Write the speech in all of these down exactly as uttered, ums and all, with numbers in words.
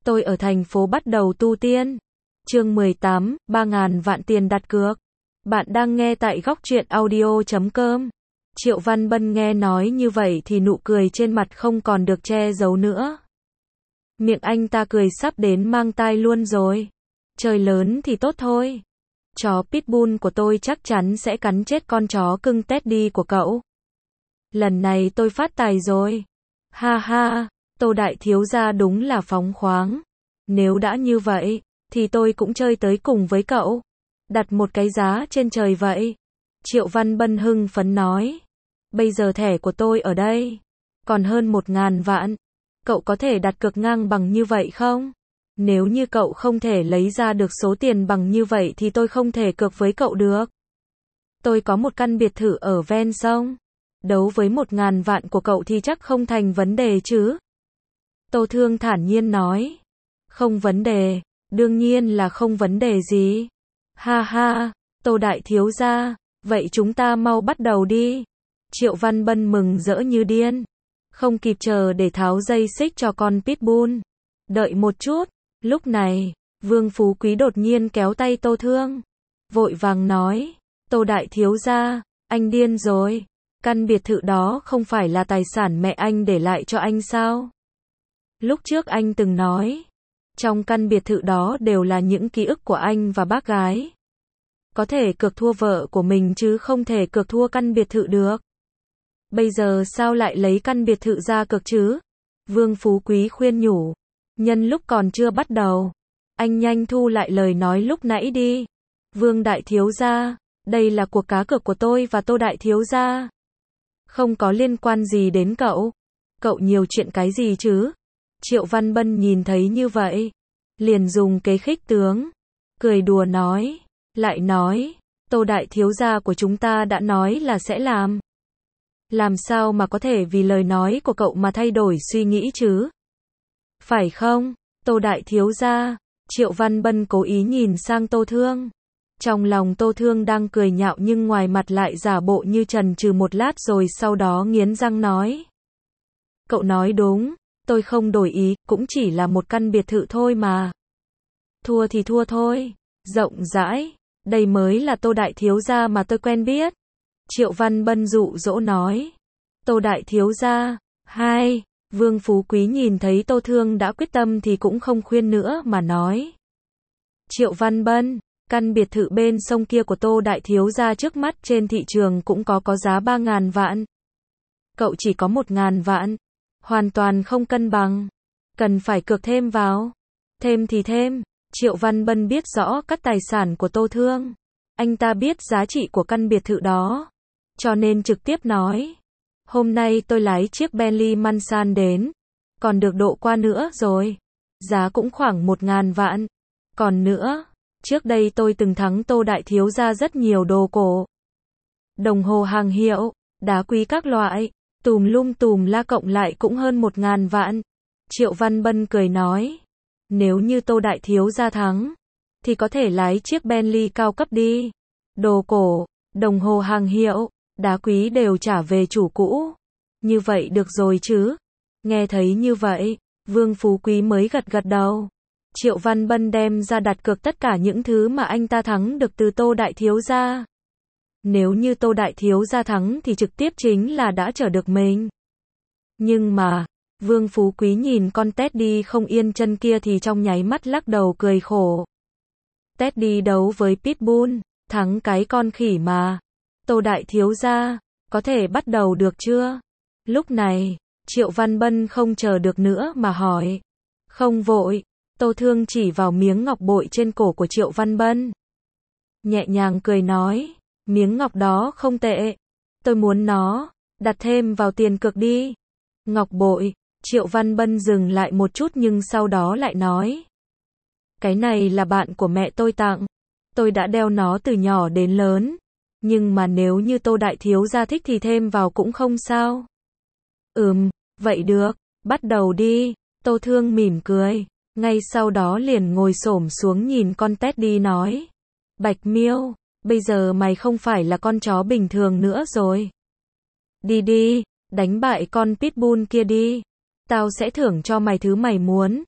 Tôi ở thành phố bắt đầu tu tiên. Chương mười tám, ba ngàn vạn tiền đặt cược. Bạn đang nghe tại góc truyện audio chấm com. Triệu Văn Bân nghe nói như vậy thì nụ cười trên mặt không còn được che giấu nữa. Miệng anh ta cười sắp đến mang tai luôn rồi. Trời lớn thì tốt thôi. Chó Pitbull của tôi chắc chắn sẽ cắn chết con chó cưng Teddy của cậu. Lần này tôi phát tài rồi. Ha ha, Tô đại thiếu gia đúng là phóng khoáng. Nếu đã như vậy, thì tôi cũng chơi tới cùng với cậu. Đặt một cái giá trên trời vậy. Triệu Văn Bân hưng phấn nói. Bây giờ thẻ của tôi ở đây. Còn hơn một ngàn vạn. Cậu có thể đặt cược ngang bằng như vậy không? Nếu như cậu không thể lấy ra được số tiền bằng như vậy thì tôi không thể cược với cậu được. Tôi có một căn biệt thự ở ven sông. Đấu với một ngàn vạn của cậu thì chắc không thành vấn đề chứ? Tô Thương thản nhiên nói. Không vấn đề, đương nhiên là không vấn đề gì. Ha ha, Tô đại thiếu gia, vậy chúng ta mau bắt đầu đi. Triệu Văn Bân mừng rỡ như điên. Không kịp chờ để tháo dây xích cho con Pitbull. Đợi một chút, lúc này, Vương Phú Quý đột nhiên kéo tay Tô Thương. Vội vàng nói, Tô đại thiếu gia, anh điên rồi. Căn biệt thự đó không phải là tài sản mẹ anh để lại cho anh sao? Lúc trước anh từng nói, trong căn biệt thự đó đều là những ký ức của anh và bác gái. Có thể cược thua vợ của mình chứ không thể cược thua căn biệt thự được. Bây giờ sao lại lấy căn biệt thự ra cược chứ? Vương Phú Quý khuyên nhủ. Nhân lúc còn chưa bắt đầu, anh nhanh thu lại lời nói lúc nãy đi. Vương đại thiếu gia, đây là cuộc cá cược của tôi và Tô đại thiếu gia. Không có liên quan gì đến cậu. Cậu nhiều chuyện cái gì chứ? Triệu Văn Bân nhìn thấy như vậy, liền dùng kế khích tướng, cười đùa nói, lại nói, Tô đại thiếu gia của chúng ta đã nói là sẽ làm. Làm sao mà có thể vì lời nói của cậu mà thay đổi suy nghĩ chứ? Phải không, Tô đại thiếu gia? Triệu Văn Bân cố ý nhìn sang Tô Thương. Trong lòng Tô Thương đang cười nhạo nhưng ngoài mặt lại giả bộ như chần chừ một lát rồi sau đó nghiến răng nói. Cậu nói đúng, tôi không đổi ý, cũng chỉ là một căn biệt thự thôi mà. Thua thì thua thôi, rộng rãi, đây mới là Tô đại thiếu gia mà tôi quen biết. Triệu Văn Bân dụ dỗ nói. Tô đại thiếu gia, hai, Vương Phú Quý nhìn thấy Tô Thương đã quyết tâm thì cũng không khuyên nữa mà nói. Triệu Văn Bân, căn biệt thự bên sông kia của Tô đại thiếu gia trước mắt trên thị trường cũng có có giá ba ngàn vạn. Cậu chỉ có một ngàn vạn. Hoàn toàn không cân bằng. Cần phải cược thêm vào. Thêm thì thêm. Triệu Văn Bân biết rõ các tài sản của Tô Thương. Anh ta biết giá trị của căn biệt thự đó. Cho nên trực tiếp nói. Hôm nay tôi lái chiếc Bentley Mansan đến. Còn được độ qua nữa rồi. Giá cũng khoảng một ngàn vạn. Còn nữa, trước đây tôi từng thắng Tô đại thiếu gia rất nhiều đồ cổ. Đồng hồ hàng hiệu, đá quý các loại. Tùm lum tùm la cộng lại cũng hơn một ngàn vạn. Triệu Văn Bân cười nói. Nếu như Tô đại thiếu gia thắng, thì có thể lái chiếc Bentley cao cấp đi. Đồ cổ, đồng hồ hàng hiệu, đá quý đều trả về chủ cũ. Như vậy được rồi chứ? Nghe thấy như vậy, Vương Phú Quý mới gật gật đầu. Triệu Văn Bân đem ra đặt cược tất cả những thứ mà anh ta thắng được từ Tô đại thiếu gia. Nếu như Tô đại thiếu gia thắng thì trực tiếp chính là đã trở được mình. Nhưng mà, Vương Phú Quý nhìn con Teddy không yên chân kia thì trong nháy mắt lắc đầu cười khổ. Teddy đấu với Pitbull, thắng cái con khỉ mà. Tô đại thiếu gia, có thể bắt đầu được chưa? Lúc này, Triệu Văn Bân không chờ được nữa mà hỏi. Không vội, Tô Thương chỉ vào miếng ngọc bội trên cổ của Triệu Văn Bân. Nhẹ nhàng cười nói. Miếng ngọc đó không tệ. Tôi muốn nó. Đặt thêm vào tiền cược đi. Ngọc bội. Triệu Văn Bân dừng lại một chút nhưng sau đó lại nói. Cái này là bạn của mẹ tôi tặng. Tôi đã đeo nó từ nhỏ đến lớn. Nhưng mà nếu như Tô đại thiếu gia thích thì thêm vào cũng không sao. Ừm, vậy được. Bắt đầu đi. Tô Thương mỉm cười. Ngay sau đó liền ngồi xổm xuống nhìn con Teddy nói. Bạch Miêu. Bây giờ mày không phải là con chó bình thường nữa rồi. Đi đi, đánh bại con Pitbull kia đi. Tao sẽ thưởng cho mày thứ mày muốn.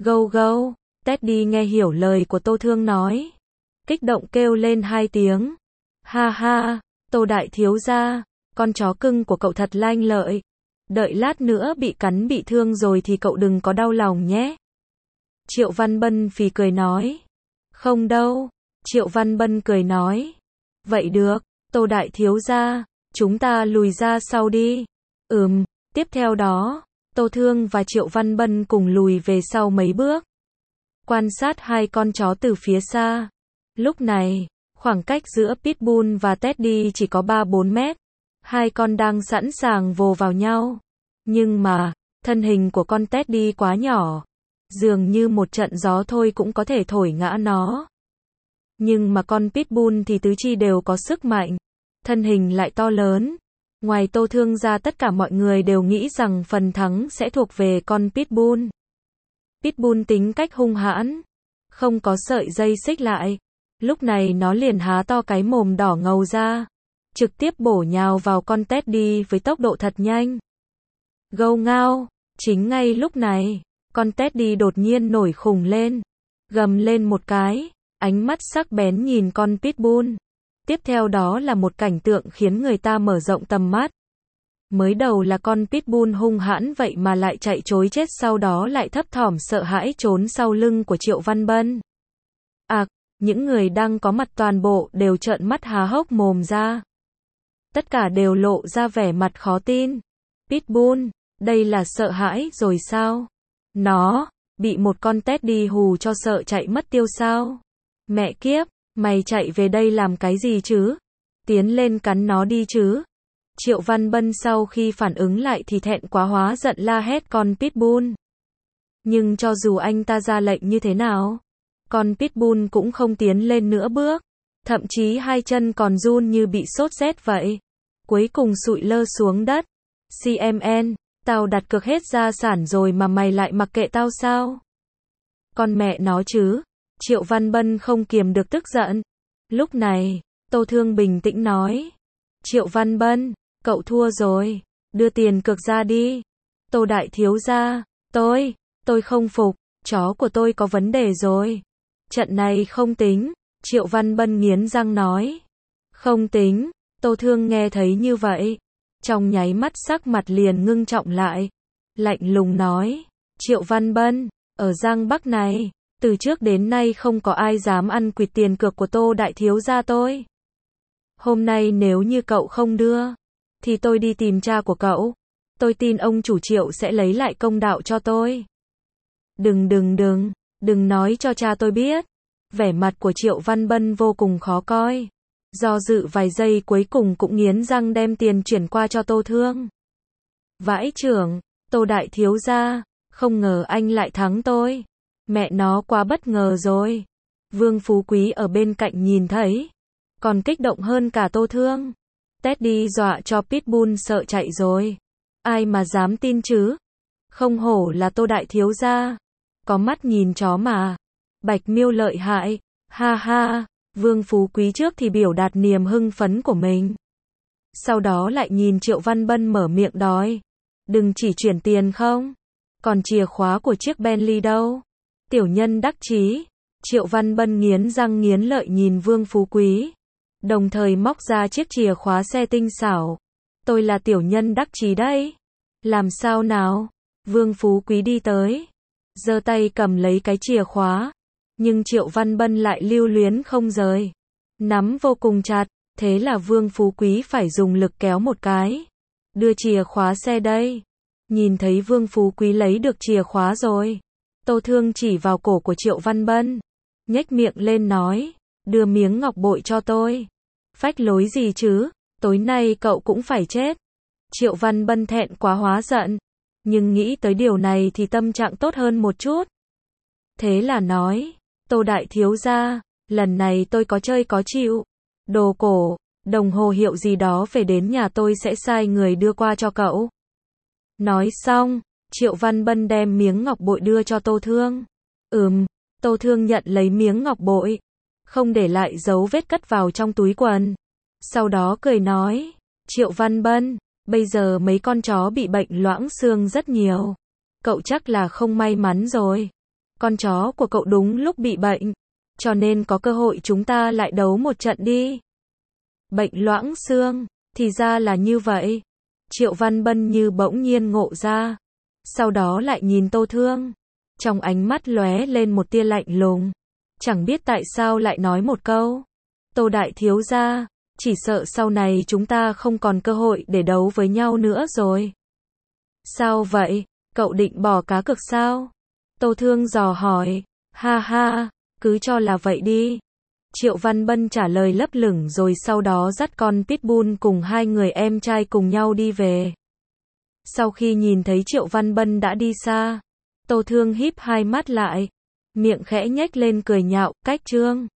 Gâu gâu, Teddy nghe hiểu lời của Tô Thương nói. Kích động kêu lên hai tiếng. Ha ha, Tô đại thiếu gia, con chó cưng của cậu thật lanh lợi. Đợi lát nữa bị cắn bị thương rồi thì cậu đừng có đau lòng nhé. Triệu Văn Bân phì cười nói. Không đâu, Triệu Văn Bân cười nói. Vậy được, Tô đại thiếu gia, chúng ta lùi ra sau đi. Ừm, tiếp theo đó, Tô Thương và Triệu Văn Bân cùng lùi về sau mấy bước. Quan sát hai con chó từ phía xa. Lúc này, khoảng cách giữa Pitbull và Teddy chỉ có ba bốn mét. Hai con đang sẵn sàng vồ vào nhau. Nhưng mà, thân hình của con Teddy quá nhỏ. Dường như một trận gió thôi cũng có thể thổi ngã nó. Nhưng mà con Pitbull thì tứ chi đều có sức mạnh. Thân hình lại to lớn. Ngoài Tô Thương ra tất cả mọi người đều nghĩ rằng phần thắng sẽ thuộc về con Pitbull. Pitbull tính cách hung hãn. Không có sợi dây xích lại. Lúc này nó liền há to cái mồm đỏ ngầu ra. Trực tiếp bổ nhào vào con Teddy với tốc độ thật nhanh. Gâu ngao. Chính ngay lúc này, con Teddy đột nhiên nổi khùng lên. Gầm lên một cái. Ánh mắt sắc bén nhìn con Pitbull. Tiếp theo đó là một cảnh tượng khiến người ta mở rộng tầm mắt. Mới đầu là con Pitbull hung hãn vậy mà lại chạy trối chết, sau đó lại thấp thỏm sợ hãi trốn sau lưng của Triệu Văn Bân. À, những người đang có mặt toàn bộ đều trợn mắt há hốc mồm ra. Tất cả đều lộ ra vẻ mặt khó tin. Pitbull, đây là sợ hãi rồi sao? Nó, bị một con Teddy hù cho sợ chạy mất tiêu sao? Mẹ kiếp, mày chạy về đây làm cái gì chứ? Tiến lên cắn nó đi chứ? Triệu Văn Bân sau khi phản ứng lại thì thẹn quá hóa giận la hét con Pitbull. Nhưng cho dù anh ta ra lệnh như thế nào, con Pitbull cũng không tiến lên nửa bước. Thậm chí hai chân còn run như bị sốt rét vậy. Cuối cùng sụi lơ xuống đất. xê em en, tao đặt cược hết gia sản rồi mà mày lại mặc kệ tao sao? Con mẹ nó chứ. Triệu Văn Bân không kiềm được tức giận. Lúc này, Tô Thương bình tĩnh nói. Triệu Văn Bân, cậu thua rồi. Đưa tiền cược ra đi. Tô đại thiếu gia, tôi, tôi không phục. Chó của tôi có vấn đề rồi. Trận này không tính. Triệu Văn Bân nghiến răng nói. Không tính. Tô Thương nghe thấy như vậy. Trong nháy mắt sắc mặt liền ngưng trọng lại. Lạnh lùng nói. Triệu Văn Bân, ở Giang Bắc này, từ trước đến nay không có ai dám ăn quỵt tiền cược của Tô đại thiếu gia tôi. Hôm nay nếu như cậu không đưa, thì tôi đi tìm cha của cậu. Tôi tin ông chủ Triệu sẽ lấy lại công đạo cho tôi. Đừng đừng đừng, đừng nói cho cha tôi biết. Vẻ mặt của Triệu Văn Bân vô cùng khó coi. Do dự vài giây cuối cùng cũng nghiến răng đem tiền chuyển qua cho Tô Thương. Vãi trưởng, Tô đại thiếu gia, không ngờ anh lại thắng tôi. Mẹ nó quá bất ngờ rồi. Vương Phú Quý ở bên cạnh nhìn thấy, còn kích động hơn cả Tô Thương. Teddy dọa cho Pitbull sợ chạy rồi. Ai mà dám tin chứ? Không hổ là Tô đại thiếu gia. Có mắt nhìn chó mà. Bạch Miêu lợi hại. Ha ha. Vương Phú Quý trước thì biểu đạt niềm hưng phấn của mình. Sau đó lại nhìn Triệu Văn Bân mở miệng đòi. Đừng chỉ chuyển tiền không? Còn chìa khóa của chiếc Bentley đâu? Tiểu nhân đắc chí. Triệu Văn Bân nghiến răng nghiến lợi nhìn Vương Phú Quý. Đồng thời móc ra chiếc chìa khóa xe tinh xảo. Tôi là tiểu nhân đắc chí đấy. Làm sao nào? Vương Phú Quý đi tới. Giơ tay cầm lấy cái chìa khóa. Nhưng Triệu Văn Bân lại lưu luyến không rời. Nắm vô cùng chặt. Thế là Vương Phú Quý phải dùng lực kéo một cái. Đưa chìa khóa xe đây. Nhìn thấy Vương Phú Quý lấy được chìa khóa rồi. Tô Thương chỉ vào cổ của Triệu Văn Bân. Nhếch miệng lên nói. Đưa miếng ngọc bội cho tôi. Phách lối gì chứ? Tối nay cậu cũng phải chết. Triệu Văn Bân thẹn quá hóa giận. Nhưng nghĩ tới điều này thì tâm trạng tốt hơn một chút. Thế là nói. Tô đại thiếu gia, lần này tôi có chơi có chịu. Đồ cổ, đồng hồ hiệu gì đó về đến nhà tôi sẽ sai người đưa qua cho cậu. Nói xong, Triệu Văn Bân đem miếng ngọc bội đưa cho Tô Thương. Ừm, Tô Thương nhận lấy miếng ngọc bội. Không để lại dấu vết cất vào trong túi quần. Sau đó cười nói. Triệu Văn Bân, bây giờ mấy con chó bị bệnh loãng xương rất nhiều. Cậu chắc là không may mắn rồi. con chó của cậu đúng lúc bị bệnh, cho nên có cơ hội chúng ta lại đấu một trận đi. Bệnh loãng xương, thì ra là như vậy. Triệu Văn Bân như bỗng nhiên ngộ ra. Sau đó lại nhìn Tô Thương. Trong ánh mắt lóe lên một tia lạnh lùng. Chẳng biết tại sao lại nói một câu. Tô đại thiếu gia, chỉ sợ sau này chúng ta không còn cơ hội để đấu với nhau nữa rồi. Sao vậy? Cậu định bỏ cá cược sao? Tô Thương dò hỏi. Ha ha, cứ cho là vậy đi. Triệu Văn Bân trả lời lấp lửng rồi sau đó dắt con Pitbull cùng hai người em trai cùng nhau đi về. Sau khi nhìn thấy Triệu Văn Bân đã đi xa, Tô Thương híp hai mắt lại, miệng khẽ nhếch lên cười nhạo, cách Trương.